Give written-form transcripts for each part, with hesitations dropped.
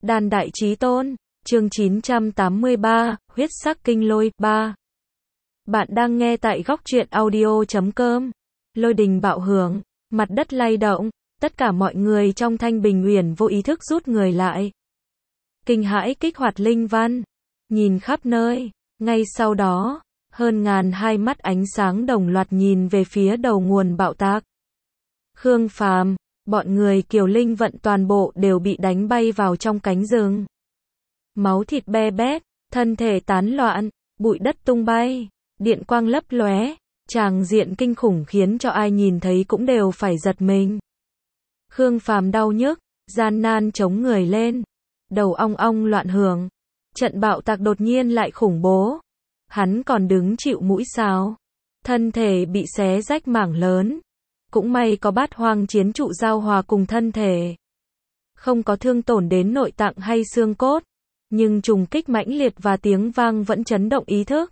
Đan Đại Chí Tôn, chương 983, huyết sắc kinh lôi, 3. Bạn đang nghe tại góc truyện audio.com. Lôi đình bạo hưởng, mặt đất lay động, tất cả mọi người trong Thanh Bình Uyển vô ý thức rút người lại. Kinh hãi kích hoạt linh văn, nhìn khắp nơi, ngay sau đó, hơn ngàn hai mắt ánh sáng đồng loạt nhìn về phía đầu nguồn bạo tạc. Khương Phàm, bọn người Kiều Linh Vận toàn bộ đều bị đánh bay vào trong cánh rừng. Máu thịt be bét, thân thể tán loạn, bụi đất tung bay, điện quang lấp lóe, tràng diện kinh khủng khiến cho ai nhìn thấy cũng đều phải giật mình. Khương Phàm đau nhức, gian nan chống người lên, đầu ong ong loạn hưởng. Trận bạo tạc đột nhiên lại khủng bố. Hắn còn đứng chịu mũi sao, thân thể bị xé rách mảng lớn. Cũng may có Bát Hoang chiến trụ giao hòa cùng thân thể, không có thương tổn đến nội tạng hay xương cốt, nhưng trùng kích mãnh liệt và tiếng vang vẫn chấn động ý thức.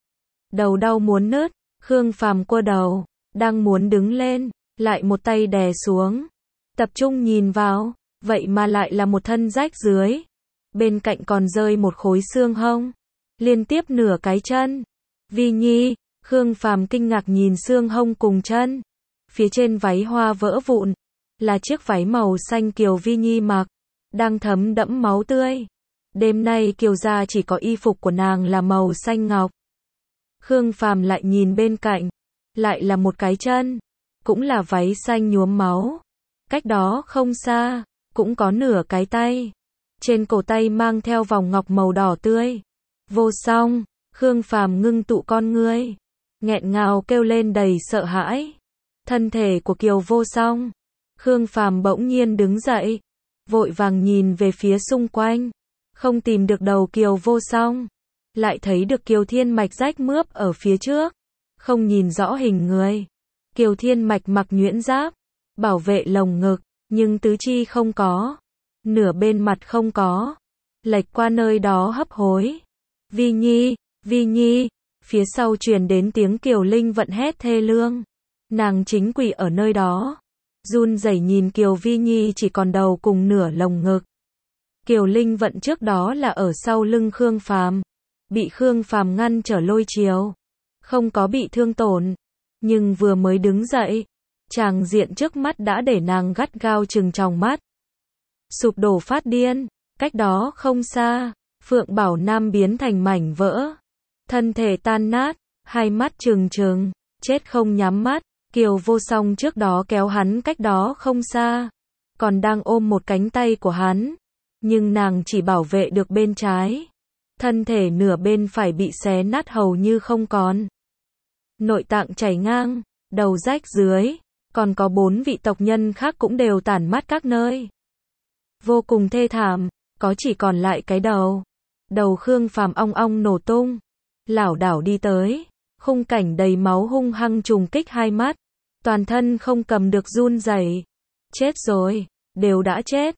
Đầu đau muốn nứt, Khương Phàm quơ đầu, đang muốn đứng lên, lại một tay đè xuống. Tập trung nhìn vào, vậy mà lại là một thân rách dưới. Bên cạnh còn rơi một khối xương hông, liên tiếp nửa cái chân. Vi Nhi, Khương Phàm kinh ngạc nhìn xương hông cùng chân. Phía trên váy hoa vỡ vụn, là chiếc váy màu xanh Kiều Vi Nhi mặc, đang thấm đẫm máu tươi. Đêm nay Kiều gia chỉ có y phục của nàng là màu xanh ngọc. Khương Phàm lại nhìn bên cạnh, lại là một cái chân, cũng là váy xanh nhuốm máu. Cách đó không xa, cũng có nửa cái tay. Trên cổ tay mang theo vòng ngọc màu đỏ tươi. Vô song, Khương Phàm ngưng tụ con ngươi, nghẹn ngào kêu lên đầy sợ hãi. Thân thể của Kiều Vô Song. Khương Phàm bỗng nhiên đứng dậy, vội vàng nhìn về phía xung quanh, không tìm được đầu Kiều Vô Song, lại thấy được Kiều Thiên Mạch rách mướp ở phía trước, không nhìn rõ hình người. Kiều Thiên Mạch mặc nhuyễn giáp, bảo vệ lồng ngực, nhưng tứ chi không có, nửa bên mặt không có, lệch qua nơi đó hấp hối. Vi Nhi, Vi Nhi, phía sau truyền đến tiếng Kiều Linh Vận hét thê lương. Nàng chính quỳ ở nơi đó, run rẩy nhìn Kiều Vi Nhi chỉ còn đầu cùng nửa lồng ngực. Kiều Linh Vận trước đó là ở sau lưng Khương Phàm, bị Khương Phàm ngăn trở lôi chiều, không có bị thương tổn, nhưng vừa mới đứng dậy, tràng diện trước mắt đã để nàng gắt gao trừng tròng mắt. Sụp đổ phát điên, cách đó không xa, Phượng Bảo Nam biến thành mảnh vỡ, thân thể tan nát, hai mắt trừng trừng, chết không nhắm mắt. Kiều Vô Song trước đó kéo hắn cách đó không xa, còn đang ôm một cánh tay của hắn, nhưng nàng chỉ bảo vệ được bên trái, thân thể nửa bên phải bị xé nát hầu như không còn. Nội tạng chảy ngang, đầu rách dưới, còn có 4 vị tộc nhân khác cũng đều tản mát các nơi. Vô cùng thê thảm, có chỉ còn lại cái đầu. Đầu Khương Phàm ong ong nổ tung, lảo đảo đi tới, khung cảnh đầy máu hung hăng trùng kích hai mắt. Toàn thân không cầm được run rẩy. Chết rồi, đều đã chết,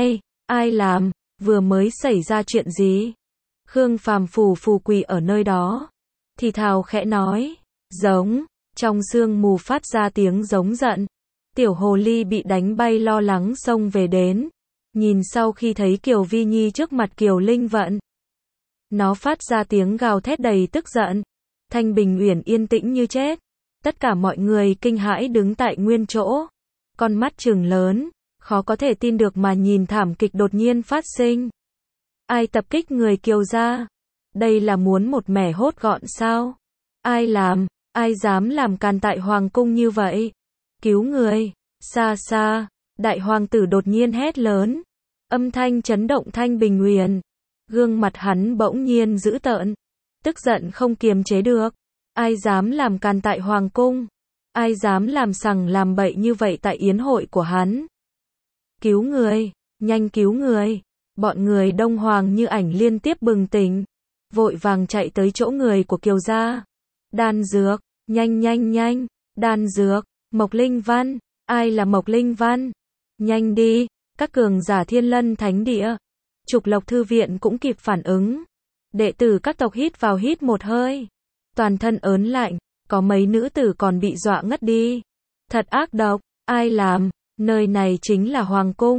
ai làm, vừa mới xảy ra chuyện gì? Khương Phàm phù phù quỳ ở nơi đó, thì thào khẽ nói, giống, trong sương mù phát ra tiếng giống giận. Tiểu hồ ly bị đánh bay lo lắng xông về đến, nhìn sau khi thấy Kiều Vi Nhi trước mặt Kiều Linh Vận. Nó phát ra tiếng gào thét đầy tức giận. Thanh Bình Uyển yên tĩnh như chết. Tất cả mọi người kinh hãi đứng tại nguyên chỗ, con mắt trừng lớn, khó có thể tin được mà nhìn thảm kịch đột nhiên phát sinh. Ai tập kích người Kiều gia? Đây là muốn một mẻ hốt gọn sao? Ai làm, ai dám làm càn tại hoàng cung như vậy? Cứu người! Xa xa, đại hoàng tử đột nhiên hét lớn, âm thanh chấn động Thanh Bình Uyển. Gương mặt hắn bỗng nhiên dữ tợn, tức giận không kiềm chế được. Ai dám làm càn tại hoàng cung? Ai dám làm sằng làm bậy như vậy tại yến hội của hắn? Cứu người, nhanh cứu người. Bọn người Đông Hoàng như ảnh liên tiếp bừng tỉnh, vội vàng chạy tới chỗ người của Kiều gia. Đan dược, nhanh, đan dược, Mộc Linh Văn, ai là Mộc Linh Văn? Nhanh đi, các cường giả Thiên Lân Thánh Địa, Trục Lộc Thư Viện cũng kịp phản ứng. Đệ tử các tộc hít vào hít một hơi. Toàn thân ớn lạnh, có mấy nữ tử còn bị dọa ngất đi. Thật ác độc, ai làm, nơi này chính là hoàng cung.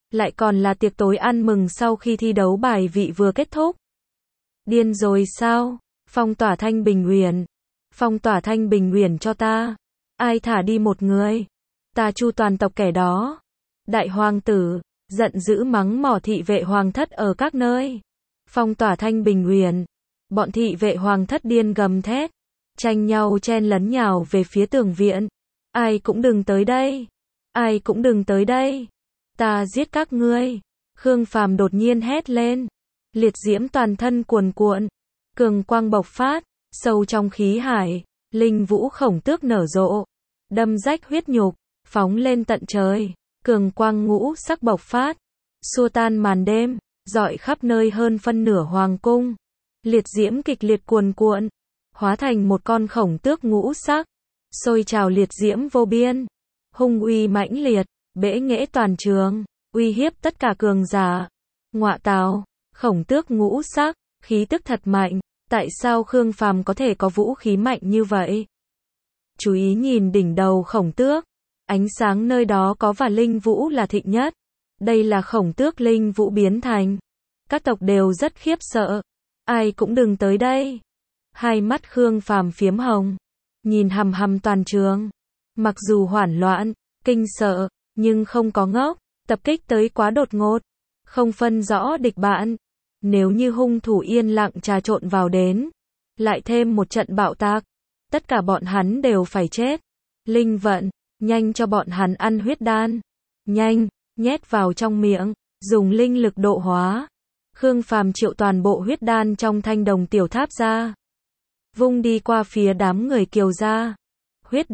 Lại còn là tiệc tối ăn mừng sau khi thi đấu bài vị vừa kết thúc. Điên rồi sao? Phong tỏa Thanh Bình Uyển. Phong tỏa Thanh Bình Uyển cho ta. Ai thả đi một người? Ta chu toàn tộc kẻ đó. Đại hoàng tử, giận dữ mắng mỏ thị vệ hoàng thất ở các nơi. Phong tỏa Thanh Bình Uyển. Bọn thị vệ hoàng thất điên gầm thét. Tranh nhau chen lấn nhào về phía tường viện. Ai cũng đừng tới đây. Ai cũng đừng tới đây. Ta giết các ngươi. Khương Phàm đột nhiên hét lên. Liệt diễm toàn thân cuồn cuộn. Cường quang bộc phát. Sâu trong khí hải. Linh vũ khổng tước nở rộ. Đâm rách huyết nhục. Phóng lên tận trời. Cường quang ngũ sắc bộc phát. Xua tan màn đêm. Rọi khắp nơi hơn phân nửa hoàng cung. Liệt diễm kịch liệt cuồn cuộn. Hóa thành một con khổng tước ngũ sắc. Sôi trào liệt diễm vô biên. Hung uy mãnh liệt. Bẽ nghễ toàn trường. Uy hiếp tất cả cường giả. Ngọa tào. Khổng tước ngũ sắc. Khí tức thật mạnh. Tại sao Khương Phàm có thể có vũ khí mạnh như vậy? Chú ý nhìn đỉnh đầu khổng tước. Ánh sáng nơi đó có và linh vũ là thịnh nhất. Đây là khổng tước linh vũ biến thành. Các tộc đều rất khiếp sợ. Ai cũng đừng tới đây. Hai mắt Khương Phàm phiếm hồng. Nhìn hằm hằm toàn trường. Mặc dù hoảng loạn, kinh sợ, nhưng không có ngốc. Tập kích tới quá đột ngột. Không phân rõ địch bạn. Nếu như hung thủ yên lặng trà trộn vào đến. Lại thêm một trận bạo tạc. Tất cả bọn hắn đều phải chết. Linh vận, nhanh cho bọn hắn ăn huyết đan. Nhanh, nhét vào trong miệng. Dùng linh lực độ hóa. Khương Phàm triệu toàn bộ huyết đan trong thanh đồng tiểu tháp ra. Vung đi qua phía đám người Kiều gia. Huyết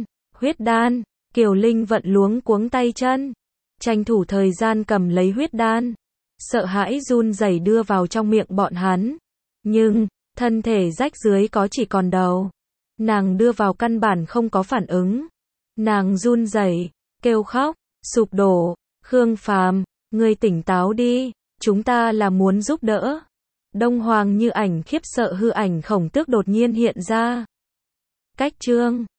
đan, Kiều Linh vận luống cuống tay chân. Tranh thủ thời gian cầm lấy huyết đan. Sợ hãi run rẩy đưa vào trong miệng bọn hắn. Nhưng, thân thể rách dưới có chỉ còn đầu. Nàng đưa vào căn bản không có phản ứng. Nàng run rẩy, kêu khóc, sụp đổ. Khương Phàm, ngươi tỉnh táo đi. Chúng ta là muốn giúp đỡ. Đông Hoàng Như Ảnh khiếp sợ hư ảnh khổng tước đột nhiên hiện ra. Cách chương